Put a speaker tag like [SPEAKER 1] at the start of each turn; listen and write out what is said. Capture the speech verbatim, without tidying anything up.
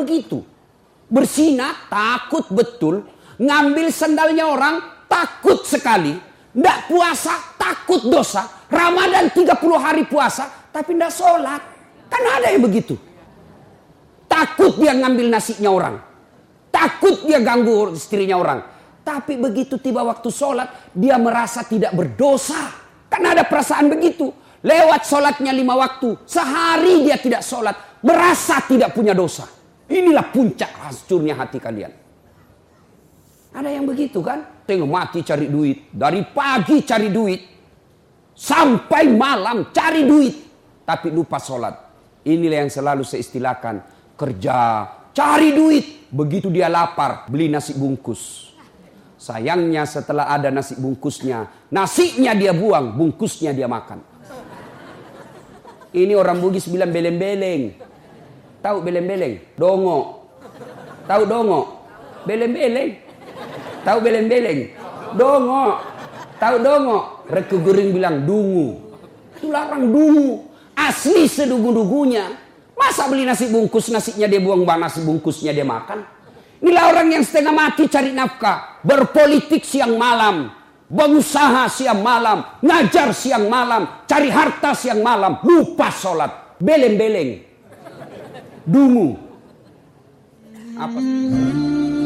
[SPEAKER 1] begitu. Berzina takut betul, ngambil sandalnya orang takut sekali, ndak puasa takut dosa, Ramadan tiga puluh hari puasa tapi ndak sholat. Kan ada yang begitu. Takut dia ngambil nasinya orang, takut dia ganggu istrinya orang, tapi begitu tiba waktu sholat dia merasa tidak berdosa. Kan ada perasaan begitu. Lewat sholatnya lima waktu, sehari dia tidak sholat, merasa tidak punya dosa. Inilah puncak hancurnya hati kalian. Ada yang begitu kan? Tengok mati cari duit. Dari pagi cari duit. Sampai malam cari duit. Tapi lupa sholat. Inilah yang selalu saya istilahkan. Kerja, cari duit. Begitu dia lapar, beli nasi bungkus. Sayangnya setelah ada nasi bungkusnya, nasinya dia buang, bungkusnya dia makan. Ini orang Bugis bilang beleng-beleng. Tahu beleng-beleng? Dongo. Tahu dongo? Beleng-beleng. Tahu beleng-beleng? Dongo. Tahu dongo? Reku Guring bilang dungu. Itu larang dungu. Asli sedugu-dugunya. Masa beli nasi bungkus, nasinya dia buang, bang nasi bungkusnya dia makan? Inilah orang yang setengah mati cari nafkah. Berpolitik siang malam. Berusaha siang malam, ngajar siang malam, cari harta siang malam, lupa sholat, beleng-beleng, dungu. Apa?